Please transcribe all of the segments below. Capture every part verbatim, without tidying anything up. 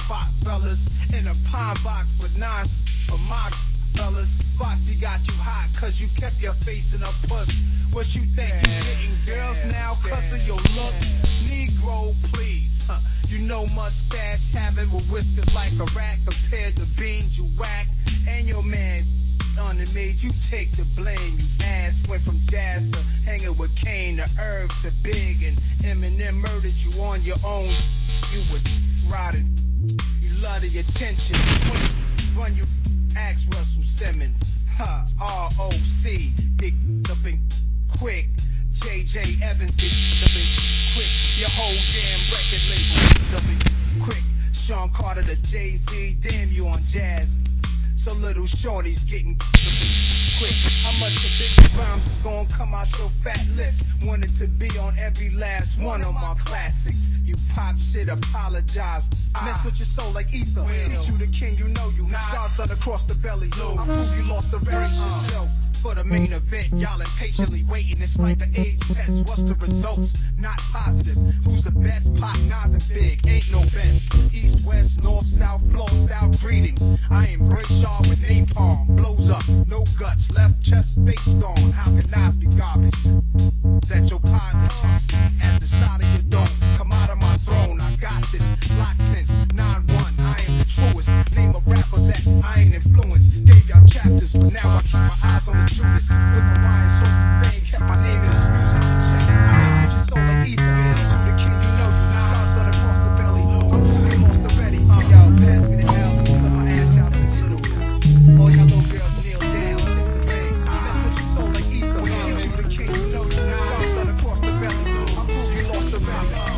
spot, fellas. In a pine box with nine for my fellas. Foxy got you hot cause you kept your face in a puss. What you think, you getting girls now cause of your look? Negro, please. Huh. You know mustache having with whiskers like a rat compared to beans you whack. And your man on it made you take the blame. You ass went from jazz to hanging with Kane to Herb to Big, and Eminem murdered you on your own. You was rotting. You love the attention. Run you, ask Russell Simmons. Huh, R O C, get up and quick. J J Evans, get up and quick. Your whole damn record label, get up and quick. Sean Carter to Jay-Z, damn you on jazz. So little shorty's getting quick. How much of big rhymes is gonna come out your fat lips? Wanted to be on every last one of my classics. You pop shit, apologize. Mess with your soul like ether. Teach you the king, you know you. Godson across the belly. I prove you lost the race yourself. For the main event, y'all impatiently waiting. It's like an AIDS test. What's the results? Not positive. Who's the best? Pop, Nas, and Big. Ain't no best. East, west, north, south, floor style greetings. I embrace y'all with napalm. Blows up, no guts. Left chest, face gone. How can I be garbage? That your pilot at the side of your dome. Come out of my throne. I got this. Locked since nine one. I am the truest. Name a rapper that I ain't influenced. Gave y'all chapters, but now I keep my eyes on the Judas. With the wine, so fame kept my name in his music. Check it out, put your soul like ether. To the king, you know you. Godson across the belly. I'm fully lost already. Uh, yo, pass me the L. Put my ass out on the little. All y'all little girls kneel down. It's the thing. Mess with your soul like ether. To the king, you know you. Godson across the belly. I'm fully lost already. Uh,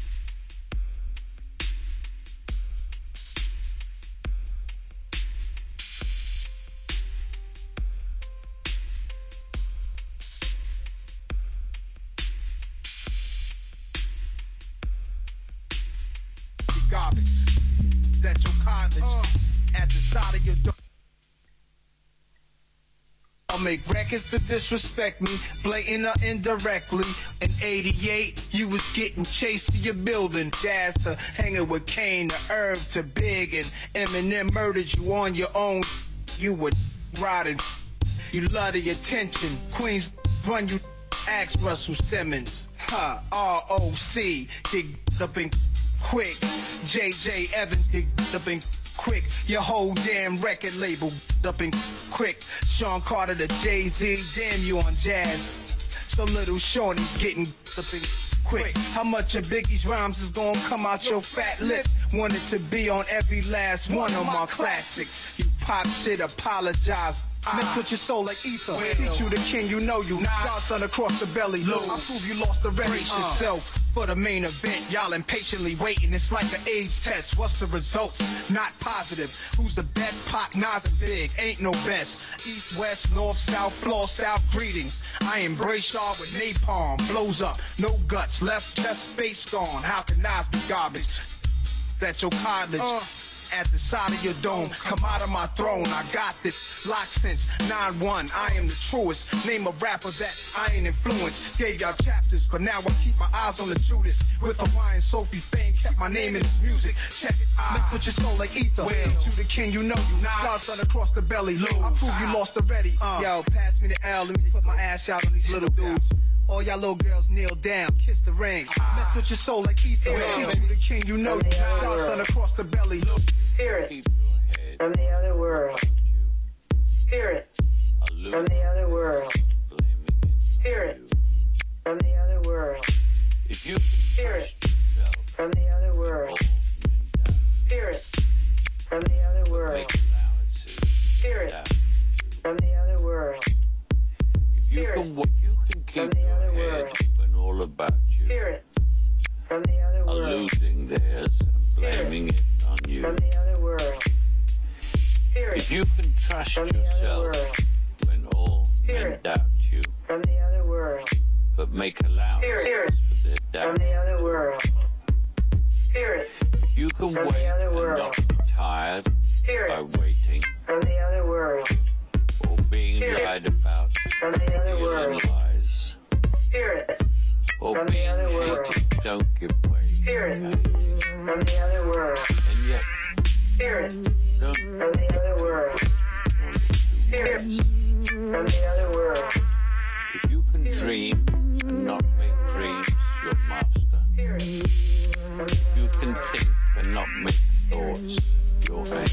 garbage. That your college uh, at the side of your door. I'll make records to disrespect me, blatant or indirectly. In eighty-eight, you was getting chased to your building. Jazz to hanging with Kane, to Herb to Big, and Eminem murdered you on your own. You were rotting. You love the attention. Queens run you, ask Russell Simmons. Huh, R O C, dig up and quick. J J Evans, dig up and quick. Your whole damn record label up and quick. Sean Carter to Jay-Z, damn you on jazz. So little Shorty's getting up and quick. How much of Biggie's rhymes is gonna come out your fat lip? Wanted to be on every last one of my classics. You pop shit, apologize. Mess with your soul like ether. Teach you the king, you know you. Godson across the belly. I prove you lost the race yourself. For the main event, y'all impatiently waiting. It's like an AIDS test. What's the results? Not positive. Who's the best? Pop, Nas, and Big. Ain't no best. East, west, north, south, floor style greetings. I embrace y'all with napalm. Blows up, no guts. Left chest, face gone. How can Nas be garbage? That your college. Uh. At the side of your dome, come out of my throne. I got this locked since nine one. I am the truest. Name a rapper that I ain't influenced. Gave y'all chapters, but now I keep my eyes on the Judas. With Hawaiian Sophie fame, kept my name in his music. Check it out, mess with your soul like ether. To the king, you know you. Godson across the belly. I prove you lost already. Uh. Yo, pass me the L. Let me put my ass out on these little dudes. All y'all little girls kneel down, kiss the ring. Mess with your soul like ether. Teach you the king, you know you. Godson across the belly. Spirits from the other world. Spirits from the other world. Spirits from the other world. Spirits from the other world. Spirits from the other world. Spirits from the other world. Spirits from the other world. When all about you Spirits from the other are world. losing theirs and blaming it on you. From the other world. Spirits If you can trust from the other yourself world. when all men Spirit. doubt you, From the other world. but make allowances Spirit. for their From doubt. the other world. Spirits If you can from the wait other and world. not be tired by Spirits waiting from the other world. or being Spirit. lied about, From the other world. feeling lies, Spirits or from the being other world. hated, don't give way. Spirits from the other world. And yet Spirits Don't from the other world. Spirits from the other world. If you can dream and not make dreams your master. Spirits from the If you can think and not make thoughts your aim.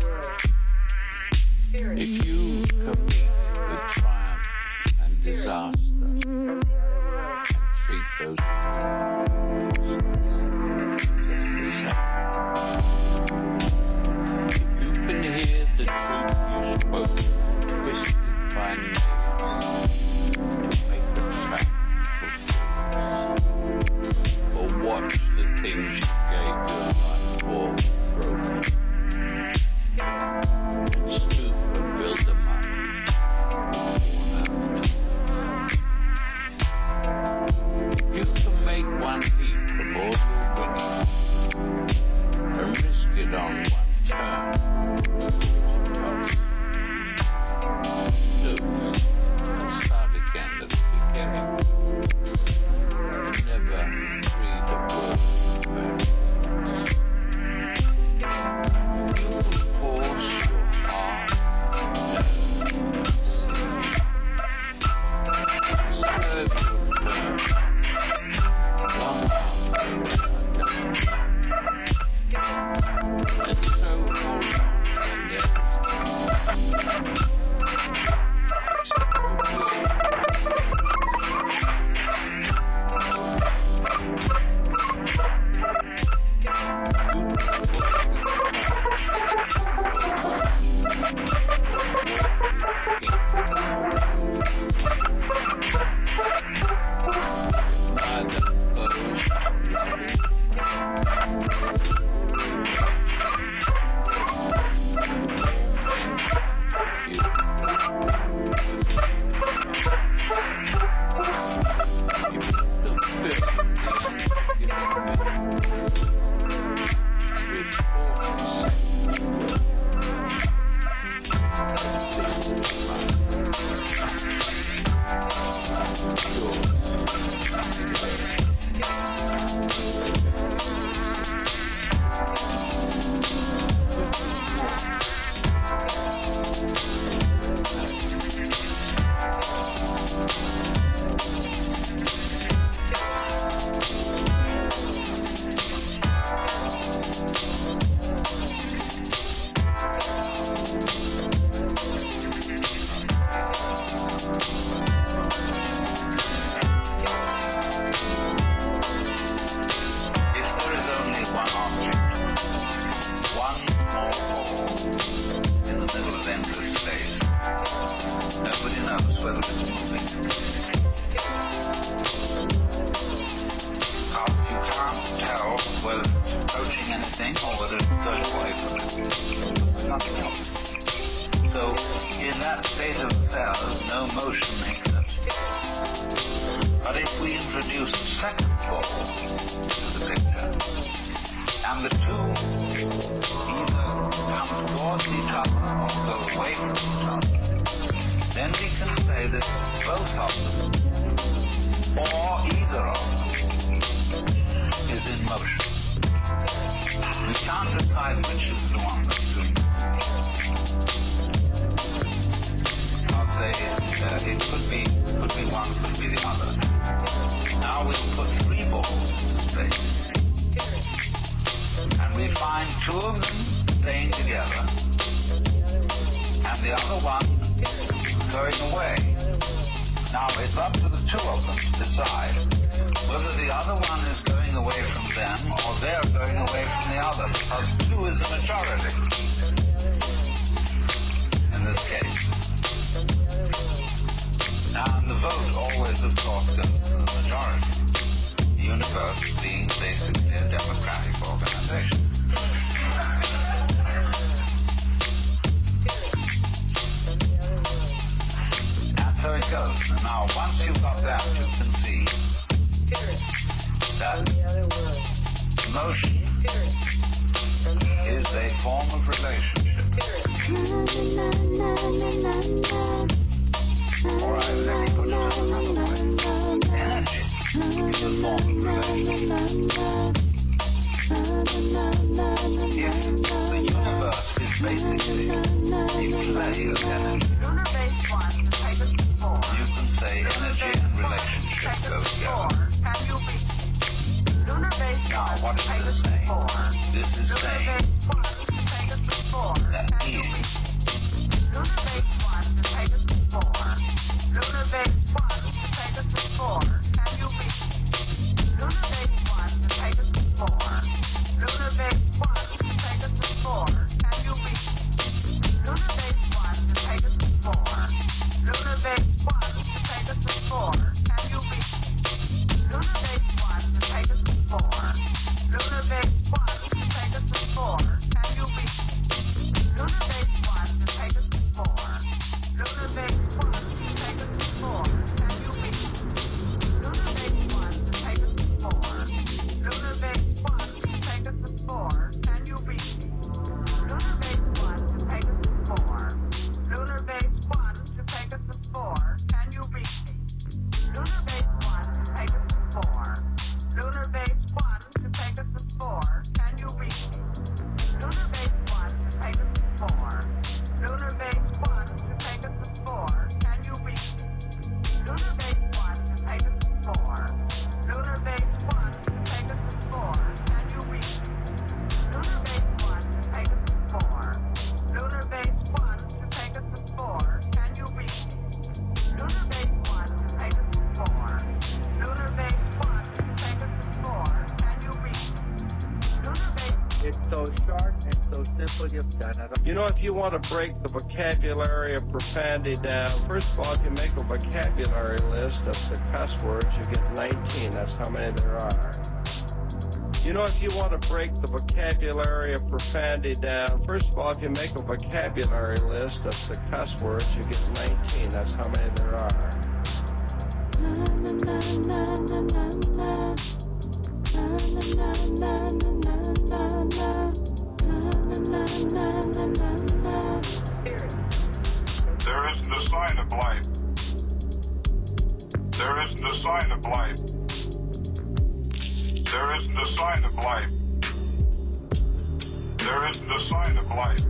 Spirits If you can meet with triumph and disaster from the other world. and treat those dreams just the same. If you can hear the truth you spoke, twisted by nails to make a track for fools, or watch the things you gave your life for broken, and stoop and build them up, worn out. If you can make one heap of all your winning, and risk it on one turn, toss, lose, and start again at the beginning, and never read a word back. You can force your heart and nerves, serve your turn, one after another, and so hold on and yet If the universe is energy. You can say energy and relationship go together. Now, what is this saying? This is saying that being You know, if you want to break the vocabulary of profanity down, first of all, if you make a vocabulary list of the cuss words, you get nineteen. That's how many there are. You know, if you want to break the vocabulary of profanity down, first of all, if you make a vocabulary list of the cuss words, you get nineteen. That's how many there are. There isn't a sign of life. There isn't a sign of life. There isn't a sign of life. There isn't a sign of life.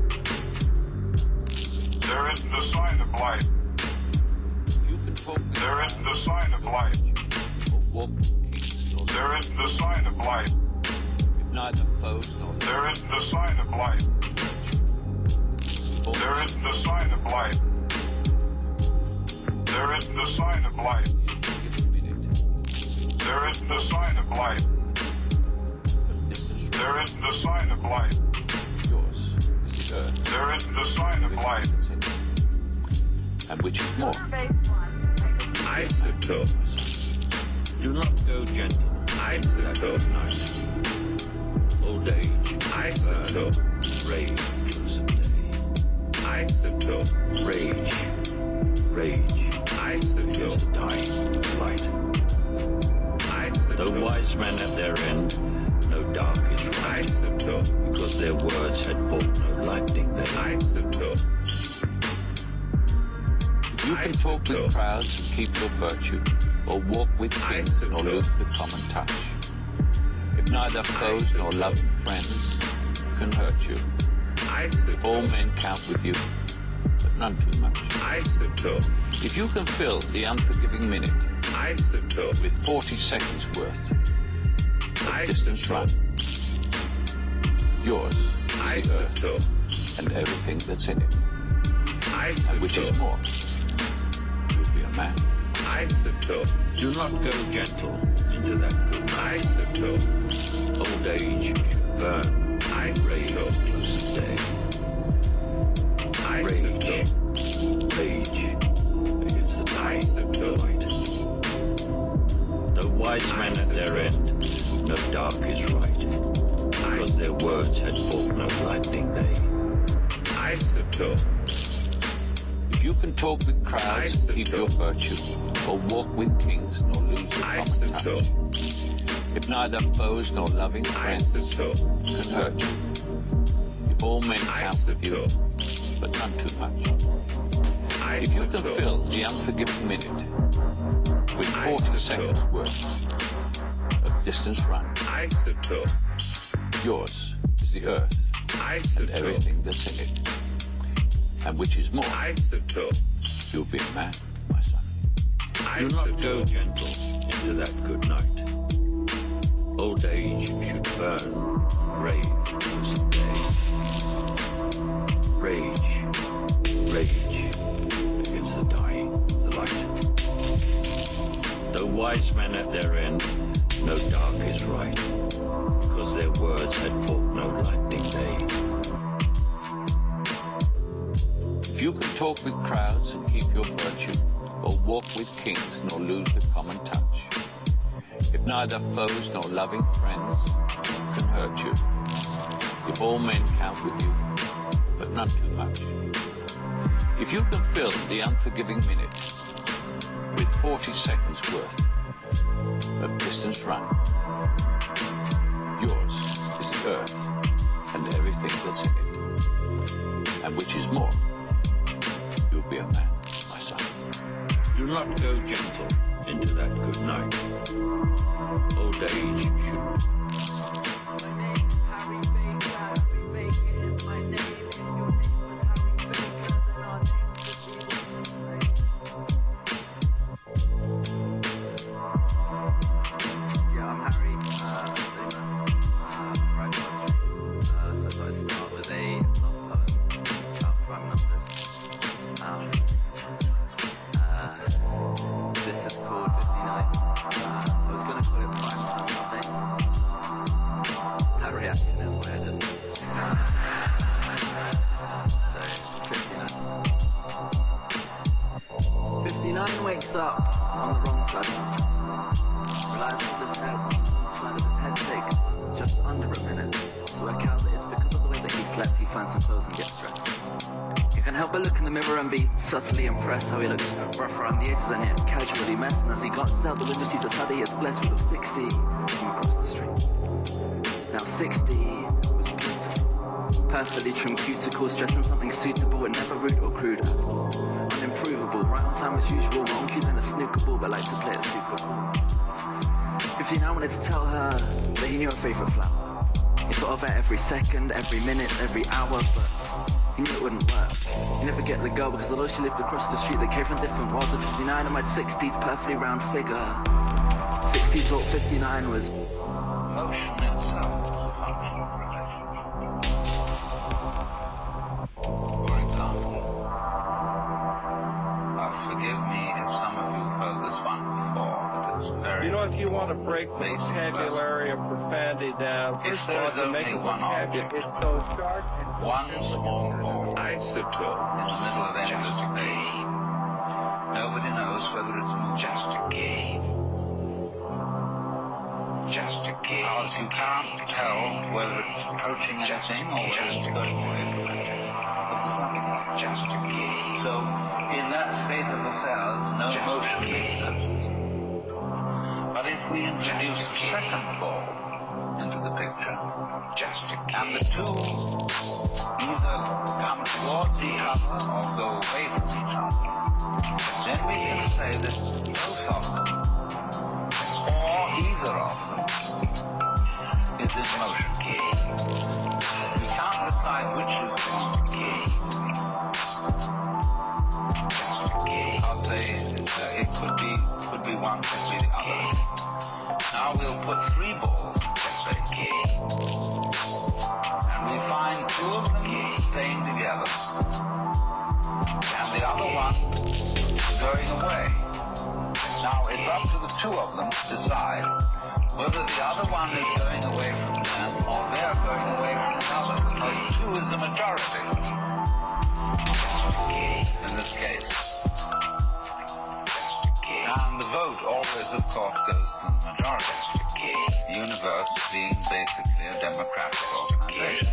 There isn't a sign of life. You can talk There isn't a sign of life. or walk kings or There isn't a sign of life. neither foes nor There isn't a sign of life. There isn't a sign of life. There isn't a sign of life. There isn't a sign of life. There isn't a sign of life. yours is the earth, There isn't a sign of life. and which is more. Isotopes. Do not go gentle. Isotopes. Nice. Old age. Isotopes. Rage. Someday. Isotopes. Rage. Rage. Isotopes. Is the dying light. Though Isotopes. wise men at their end, no dark is right, Isotopes. because their words had fought no lightning they. Isotopes. You can talk with crowds and keep your virtue, or walk with kings nor lose the common touch. If neither foes nor loving friends can hurt you, if all men count with you, but none too much. Isotopes. If you can fill the unforgiving minute Isotopes. with forty seconds worth of distance run, yours is the earth Isotopes. and everything that's in it, and which is Isotopes. more, you'll be a man. Isotopes. Do not go gentle into that good night. Isotopes. Old age should burn. Rage close as day. Rage. Rage. It's the dying light. Though wise men at their end, no dark is right, because their words had fought no lightning they. Isotopes. If you can talk with crowds and keep your virtue, or walk with kings nor lose your common touch, if neither foes nor loving friends can hurt you, if all men count with you, but none too much, if you can fill the unforgiving minute with forty seconds worth of distance run, yours is the earth and everything that's in it, And which is more, Isotopes. you'll be a man, my son. Do not go gentle into that good night. Old age should burn, rave for some days. Rage, rage against the dying, the light. Though wise men at their end, no dark is right, because their words had fought no lightning day. If you can talk with crowds and keep your virtue, or walk with kings nor lose the common touch, if neither foes nor loving friends can hurt you, if all men count with you, but none too much, if you can fill the unforgiving minutes with forty seconds worth of distance run, yours is the earth and everything that's in it, and which is more, you'll be a man, my son. Do not go gentle into that good night. Old age should... My name is Harry Baker. Harry Baker is my name. If your name was Harry Baker, then our names would be the same. Yeah, I'm Harry. Uh, famous. Uh, write poetry. Uh, so I start with a love poem about prime numbers. Um, uh, this is called fifty-nine. Uh, I was going to call it prime time, I think. That reaction is weird, isn't it? So, fifty-nine. fifty-nine wakes up on the wrong side. Realizes his hair's on the side of his head takes just under a minute to work out that it's because of the way that he slept he finds some clothes and gets dressed. You can help but look in the mirror and be subtly impressed how he looks rough around the edges and yet casually messed. And as he glances out the window, sees a study is blessed with a sixty from across the street. Now sixty was beautiful, perfectly trimmed cuticles, dressed in something suitable and never rude or crude at all. Unimprovable, right on time as usual, wonky than a snooker ball, but like to play it super cool. fifty-nine wanted to tell her that he knew her favourite flower. He thought of her every second, every minute, every hour, but he knew it wouldn't work. You never get the girl because although she lived across the street, they came from different worlds. Of fifty-nine and my sixties, perfectly round figure. sixty thought fifty-nine was Motion itself is a function of relationship. For example, uh, forgive me if some of you have heard this one before, but it's very... You know, if you want to break the vocabulary of profanity down, If first of there all, is to make only a one vocabulary, object, it's so sharp and one small ball Isotope. in the middle of endless space. Nobody knows whether it's moving. Just a game. Just a game. Because you can't tell whether it's approaching anything or whether it's going away from it. It's just a game. So, in that state of affairs, no motion makes sense. But if we introduce a second ball into the picture, just a game. And the two either come towards each other or go away from each other, then we can say that both of them, or either of them, is in motion. We can't decide which is the key. Because they, uh, it could be, could be one, could be the other. Now we'll put three balls, say key. And we find two of them staying together, and the other one going away. Now it's up to the two of them to decide whether the other one is going away from them or they're going away from the other, because two is the majority in this case. And the vote always, of course, goes to the majority. The universe being basically a democratic organization.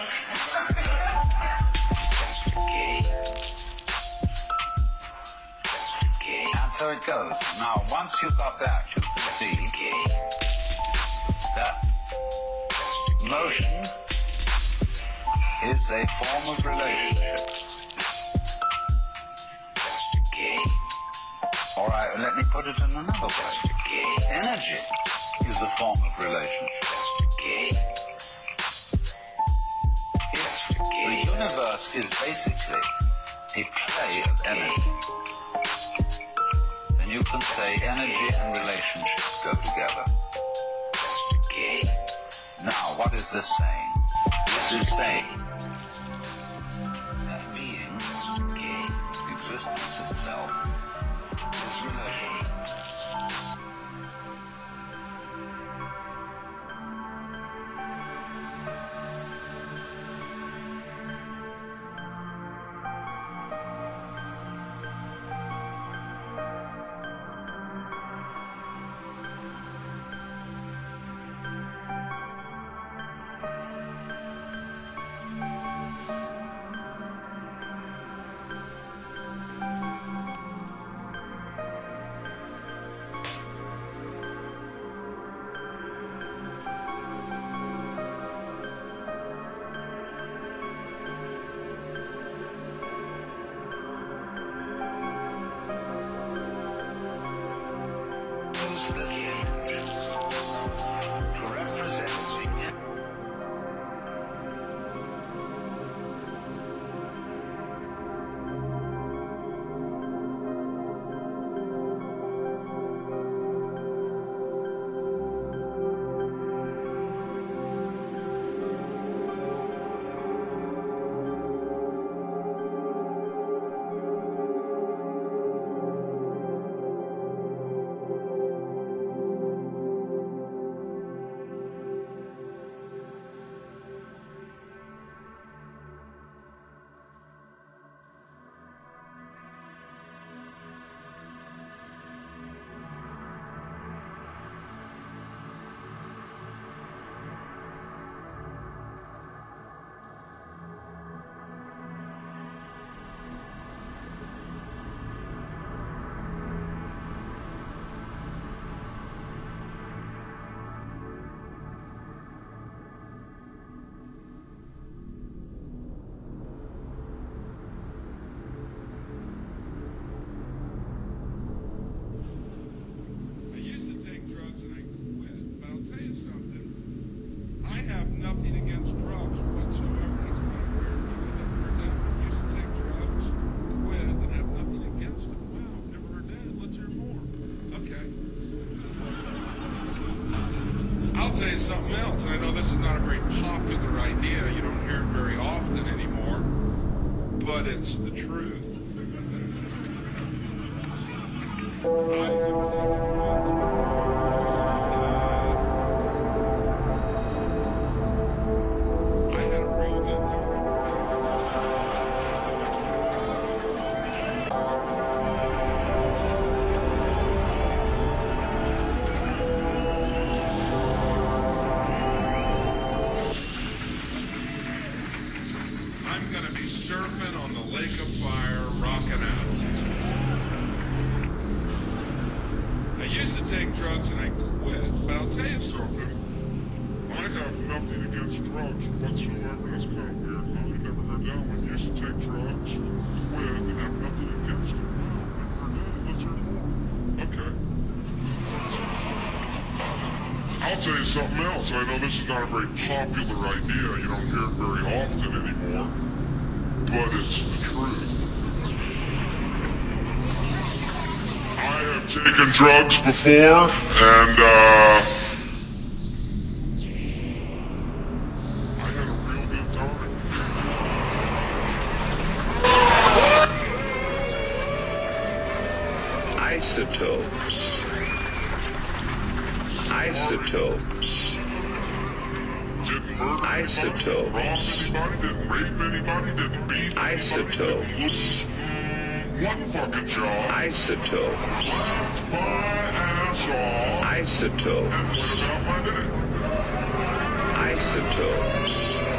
And so it goes. Now, once you've got that, you can see that motion is a form of relationship. All right, let me put it in another way. Energy is a form of relationship. If the universe is basically a play of energy. Then you can say energy and relationship go together. That's the key. Now, what is this saying? This is saying that being is the key. Existence itself is relationship. I'll tell you something else. I know this is not a very popular idea. You don't hear it very often anymore, but it's the truth. I'll tell you something else. I know this is not a very popular idea. You don't hear it very often anymore, but it's the truth. I have taken drugs before, and uh, I had a real good time. Isotopes. Isotopes. Didn't murder Isotopes. anybody, robbed anybody, didn't rape anybody, didn't beat Isotopes. anybody, didn't lose one fucking job. Isotopes. Laughed my ass off. Isotopes. And went about my day. Isotopes.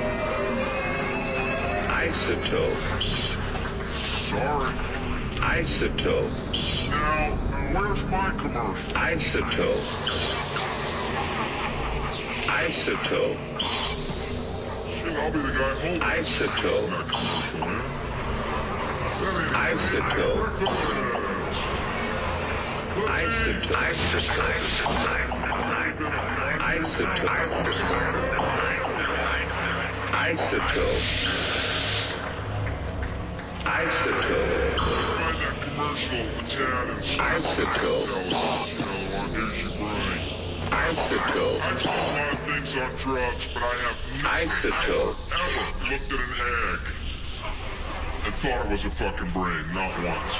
Isotopes. Sorry. Isotopes. Now, where's my commercial? Isotopes. Isotopes. Shit, I'll be the guy holding Isotopes. Isotopes. Isotopes. Isotopes. Isotopes. Isotopes. dad and Icicle. Icicle. I've seen a lot of things on drugs, but I have never, Icicle. ever looked at an egg and thought it was a fucking brain, not once.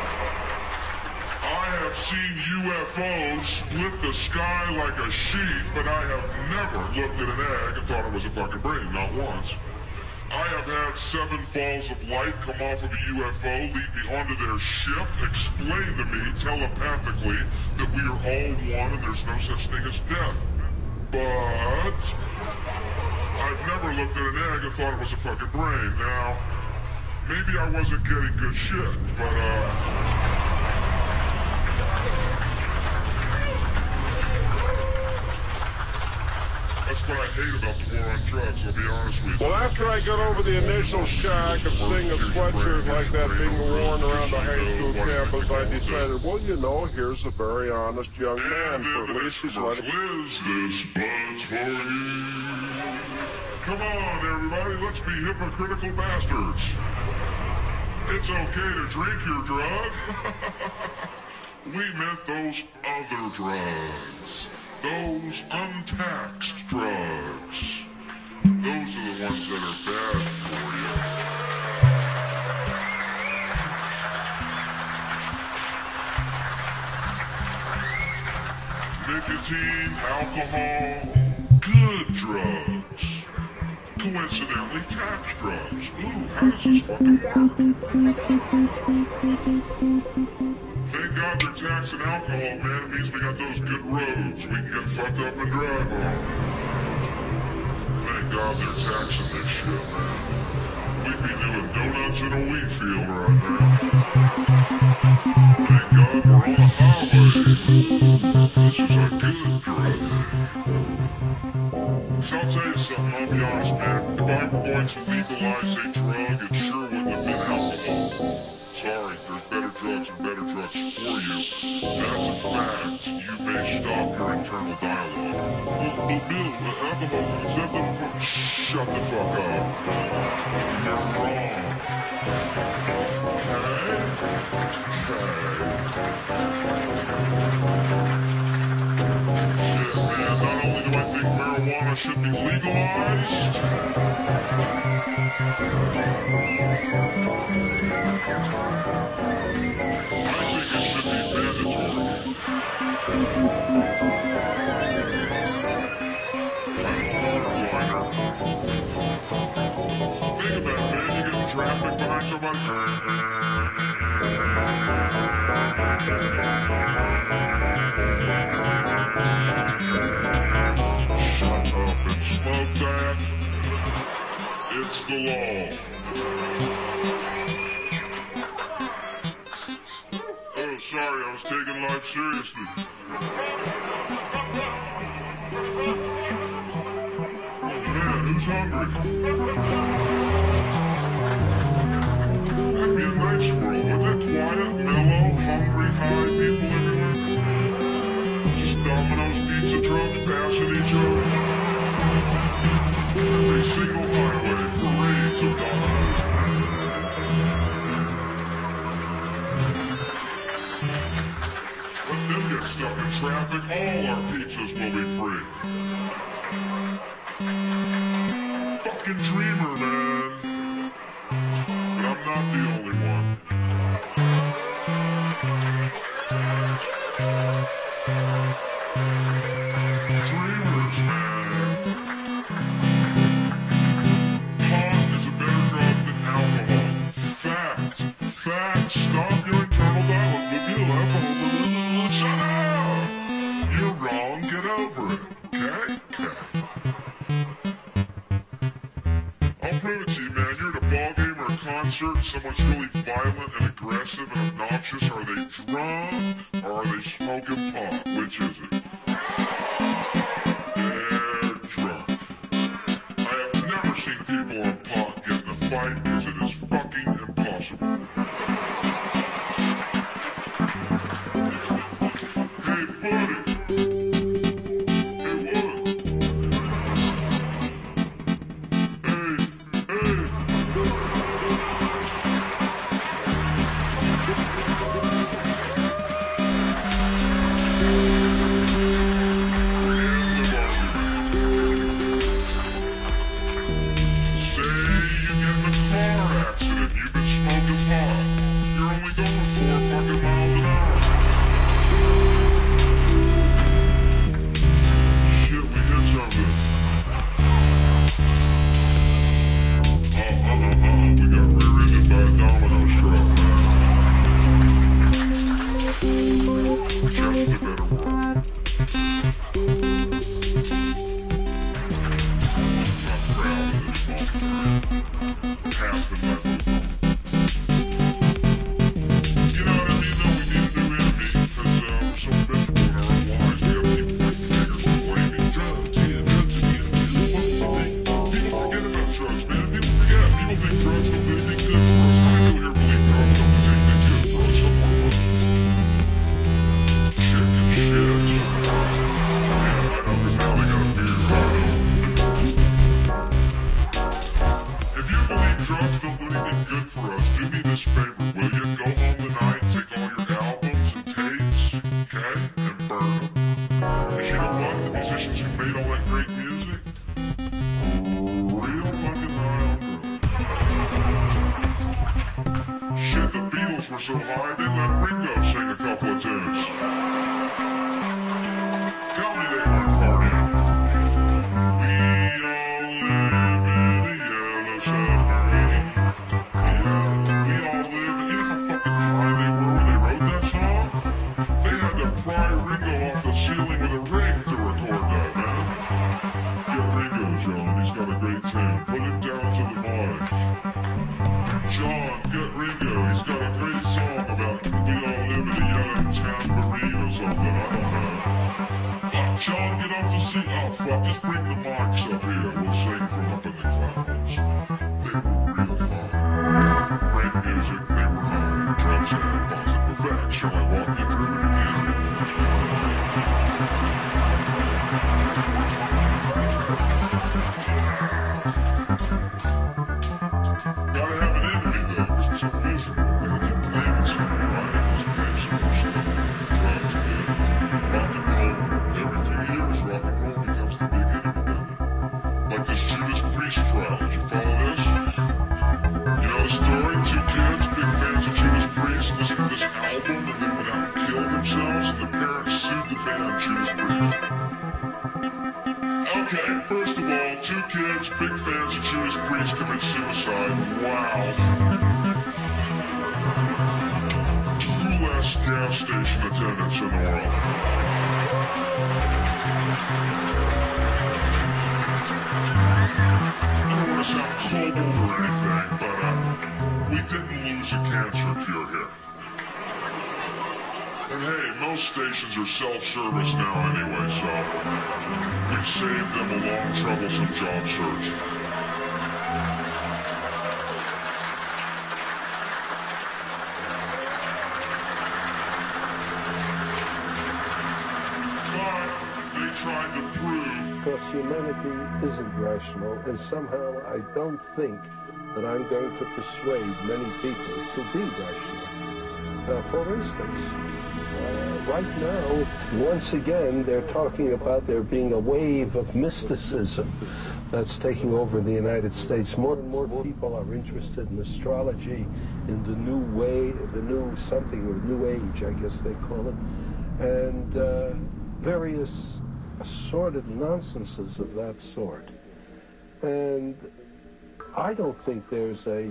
I have seen U F Os split the sky like a sheet, but I have never looked at an egg and thought it was a fucking brain, not once. I have had seven balls of light come off of a U F O, lead me onto their ship, explain to me telepathically that we are all one and there's no such thing as death. But I've never looked at an egg and thought it was a fucking brain. Now, maybe I wasn't getting good shit, but uh... that's what I hate about the war on drugs, I'll be honest with you. Well, after I got over the initial shock of seeing a sweatshirt like that being worn around the high school campus, I decided, well, you know, here's a very honest young man, for at least he's letting... Liz, this bud's for you. Come on, everybody, let's be hypocritical bastards. It's okay to drink your drug. We meant those other drugs. Those untaxed drugs. Those are the ones that are bad for you. Nicotine, alcohol, good drugs. Coincidentally, tax drugs. Ooh, how does this fucking work? Thank God they're taxing alcohol, man. It means we got those good roads we can get fucked up and drive on. Thank God they're taxing this shit, man. We'd be doing donuts in a wheat field right now. Thank God we're on the highway. This is a good drug. So I'll tell you something, I'll be honest, man. If I were going to legalize a drug, it sure wouldn't have been alcohol. Sorry, there's better drugs and better drugs for you. That's a fact. You may stop your internal dialogue. But, but Bill, the alcohol, shut the fuck, shut the fuck up. You're wrong. Shit, man, not only do I think marijuana should be legalized, think about it, man. You get in traffic behind somebody. Shut up and smoke that. It's the law. Oh, sorry, I was taking life seriously. Who's hungry? That'd be a nice world, wouldn't it? Quiet, mellow, hungry, high people everywhere. Just Domino's pizza trucks passing each other. Every single highway, parades of Domino's. Let them get stuck in traffic, all our pizzas will be free. Fucking dreamer, man. But I'm not the only one. Dreamers, man. Pot is a better drug than alcohol. Fact. Fact. Stop your internal dialogue. Look at alcohol. Shut up! You're wrong. Get over it. Okay? Okay. I'll prove it to you, man. You're at a ball game or a concert, and someone's really violent and aggressive and obnoxious. Are they drunk or are they smoking pot? Which is it? They're drunk. I have never seen people on pot get in a fight because it is fucking impossible. Hey, buddy. drugs don't do anything good for us. Do me this favor, will you? Go home tonight, take all your albums and tapes, okay, and burn them. Because you know what? The musicians who made all that great music, real fucking Nile girls. Shit, the Beatles were so high, they let Ringo sing a couple of tunes. Tell me they weren't partying. We all live in a yellow submarine. Yeah, we all live, you know how fucking high they were when they wrote that song? They had to pry Ringo off the ceiling with a rig to record that, man. Get Ringo, John, he's got a great tune. Put him down to the mic. John, get Ringo, he's got a great song about we all live in a yellow tambourine or something, I don't know. Fuck, John, get off the seat. Oh, fuck, just bring the mics up here. We'll sing from up in the clouds. They were real high. Great music, they were high. Drums had positive effects. Shall I walk you through it again? Gotta have an enemy, though, because it's so miserable. Gotta keep blaming somebody, right? Just blame some more stuff. Drugs, good. Rock and roll. Every few years, rock and roll becomes the big enemy, doesn't it? Like this Judas Priest trial. Did you follow this? You know the story? Two kids, big fans of Judas Priest, listened to this album, and then went out and killed themselves, and the parents sued the band Judas Priest. Okay, first of all, two kids, big fans of Judas Priest, commit suicide. Wow. Two less gas station attendants in the world. I don't want to sound cold or anything, but uh, we didn't lose a cancer cure here. And hey, most stations are self-service now anyway, so we saved them a long, troublesome job search. But they tried to prove... Because humanity isn't rational, and somehow I don't think that I'm going to persuade many people to be rational. Uh, for instance, Uh, right now, once again, they're talking about there being a wave of mysticism that's taking over the United States. More and more people are interested in astrology, in the new way, the new something, or new age, I guess they call it, and uh, various assorted nonsenses of that sort. And I don't think there's a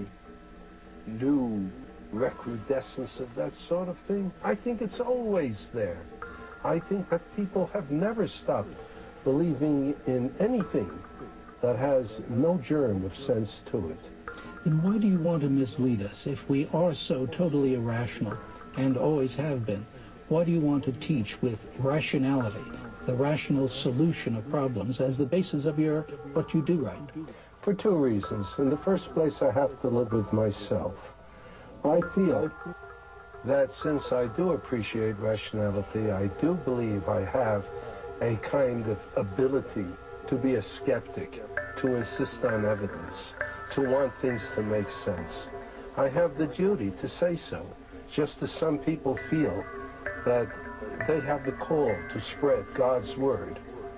new recrudescence of that sort of thing. I think it's always there. I think that people have never stopped believing in anything that has no germ of sense to it. Then why do you want to mislead us? If we are so totally irrational, and always have been, why do you want to teach with rationality, the rational solution of problems, as the basis of your what you do right? For two reasons. In the first place, I have to live with myself. I feel that since I do appreciate rationality, I do believe I have a kind of ability to be a skeptic, to insist on evidence, to want things to make sense. I have the duty to say so, just as some people feel that they have the call to spread God's word.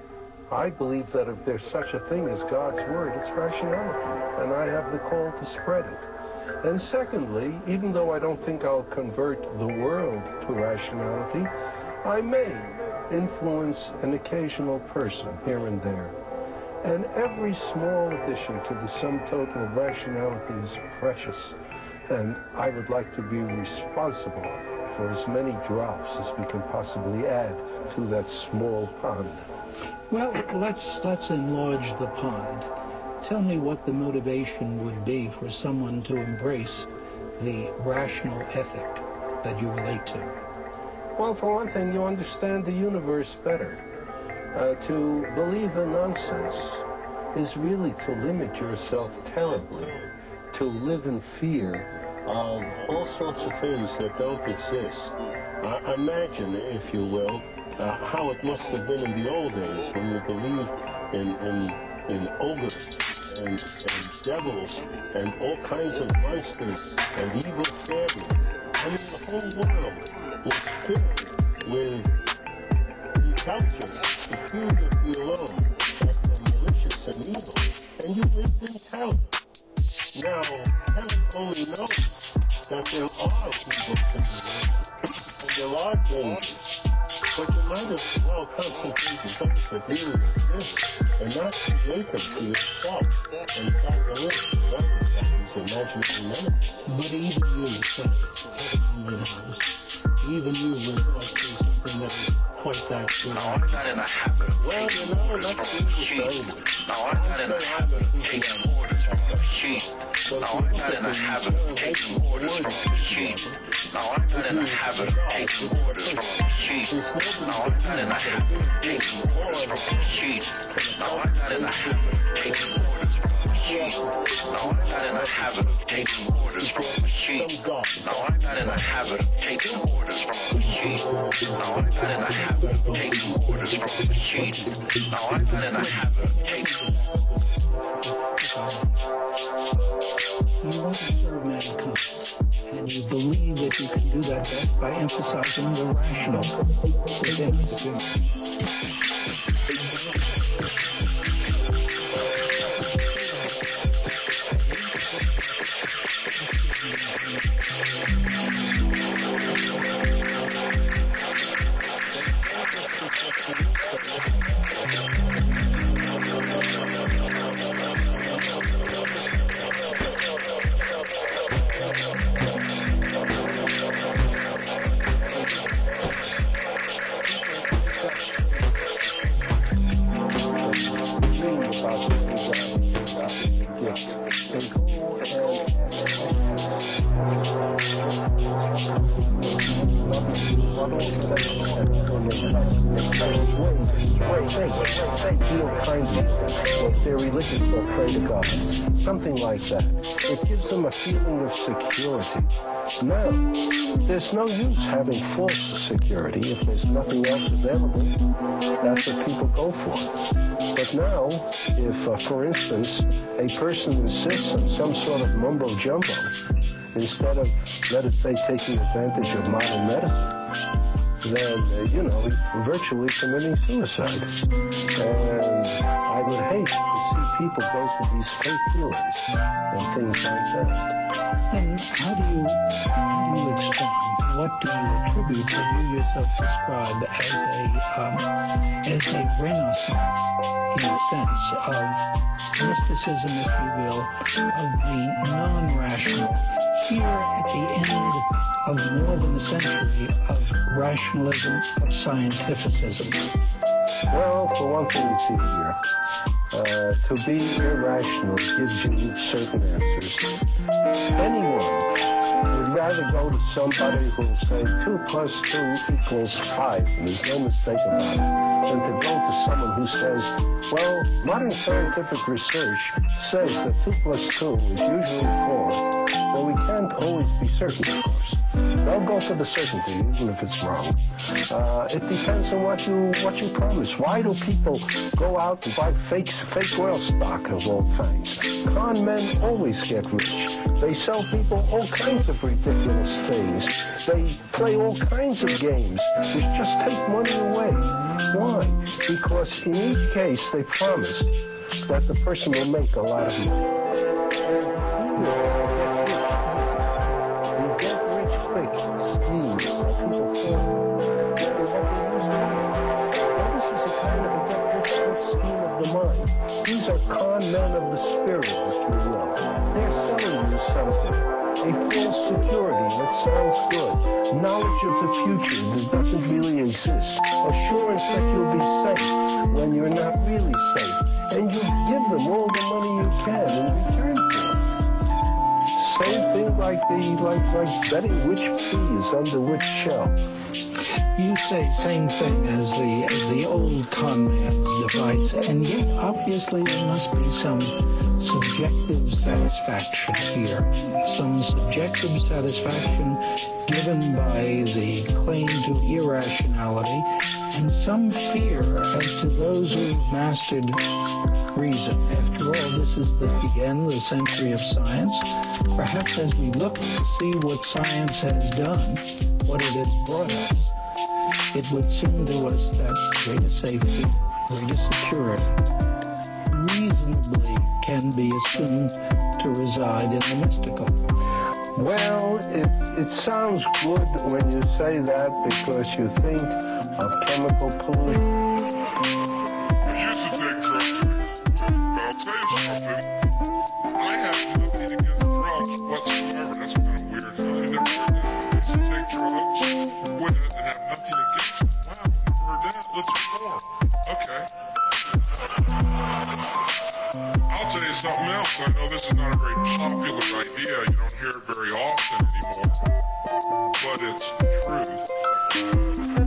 I believe that if there's such a thing as God's word, it's rationality, and I have the call to spread it. And secondly, even though I don't think I'll convert the world to rationality, I may influence an occasional person here and there. And every small addition to the sum total of rationality is precious. And I would like to be responsible for as many drops as we can possibly add to that small pond. Well, let's, let's enlarge the pond. Tell me what the motivation would be for someone to embrace the rational ethic that you relate to. Well, for one thing, you understand the universe better. Uh, to believe in nonsense is really to limit yourself terribly, to live in fear of all sorts of things that don't exist. Uh, imagine, if you will, uh, how it must have been in the old days when you believed in, in, in ogres and, and devils and all kinds of monsters and evil fairies. I mean, the whole world was filled with intelligence, superior to your own, that were malicious and evil, and you didn't tell them. Now, heaven only knows that there are evil things, and there are dangers. But you might as well concentrate on things that really exist and not create them to yourself and try to live with others like these imaginary menaces. But even you, so heaven knows, even you would not do something that is quite that good. No, I'm not in a habit of well, taking you know, orders from that's a machine. No, I'm not in a habit of taking orders from a machine. No, I'm not in a habit of taking orders from a machine. No, I'm not in a habit of taking orders from a machine. No, I'm not in a habit of taking orders from a machine. No, I'm not in a habit of taking orders from a machine. No, I'm not in a habit of taking orders from a machine. No, I'm not in a habit of taking orders from a machine. No, I'm not in a habit of taking orders from a machine. No, I'm not in a habit of taking. You want to serve mankind, and you believe that you can do that best by emphasizing the rational within us. Something like that. It gives them a feeling of security. Now, there's no use having false security if there's nothing else available. That's what people go for. But now, if, uh, for instance, a person insists on some sort of mumbo-jumbo, instead of, let us say, taking advantage of modern medicine, then, uh, you know, virtually committing suicide. And I would hate to see people go to these fake healers and things like that. And how do you, how do you explain, what do you attribute that you yourself describe as a, um, as a renaissance, in a sense, of mysticism, if you will, of the non-rational, here at the end of more than a century of rationalism, of scientificism? Well, for one thing, it's easier. Uh, to be irrational gives you certain answers. Anyone would rather go to somebody who will say two plus two equals five, and there's no mistake about it, than to go to someone who says, well, modern scientific research says that two plus two is usually four. Well, we can't always be certain, of course. They'll go for the certainty, even if it's wrong. Uh, it depends on what you what you promise. Why do people go out and buy fake fake oil stock of all kinds? Con men always get rich. They sell people all kinds of ridiculous things. They play all kinds of games which just take money away. Why? Because in each case they promised that the person will make a lot of money. These are con men of the spirit, if you will. They're selling you something. A false security that sounds good. Knowledge of the future that doesn't really exist. Assurance that you'll be safe when you're not really safe. And you give them all the money you can in return for it. Same thing like the like like betting which pea is under which shell. You say same thing as the as the old con man's device, and yet obviously there must be some subjective satisfaction here, some subjective satisfaction given by the claim to irrationality, and some fear as to those who've mastered reason. After all, this is the again the century of science. Perhaps as we look to see what science has done, what it has brought us, it would seem to us that greater safety, greater security, reasonably can be assumed to reside in the mystical. Well, it, it sounds good when you say that because you think of chemical pollution. I used to take drugs, but I'll tell you something. I have nothing against drugs whatsoever. That's kind of weird. Huh? I never heard that. I used to take drugs, quit it, and have nothing against it. Wow, never heard that. Let's hear more. Okay. I'll tell you something else. I know this is not a very popular idea. You don't hear it very often anymore. But it's the truth.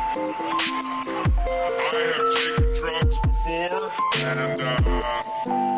I have taken drugs before, and uh...